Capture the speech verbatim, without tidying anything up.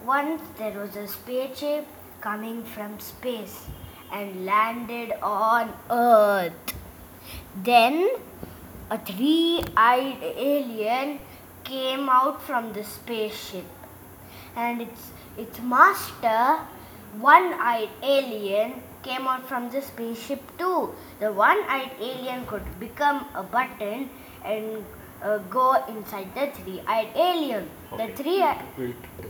Once there was a spaceship coming from space and landed on Earth. Then a three-eyed alien came out from the spaceship, and its its master, one-eyed alien, came out from the spaceship too. The one-eyed alien could become a button and uh, go inside the three-eyed alien. The three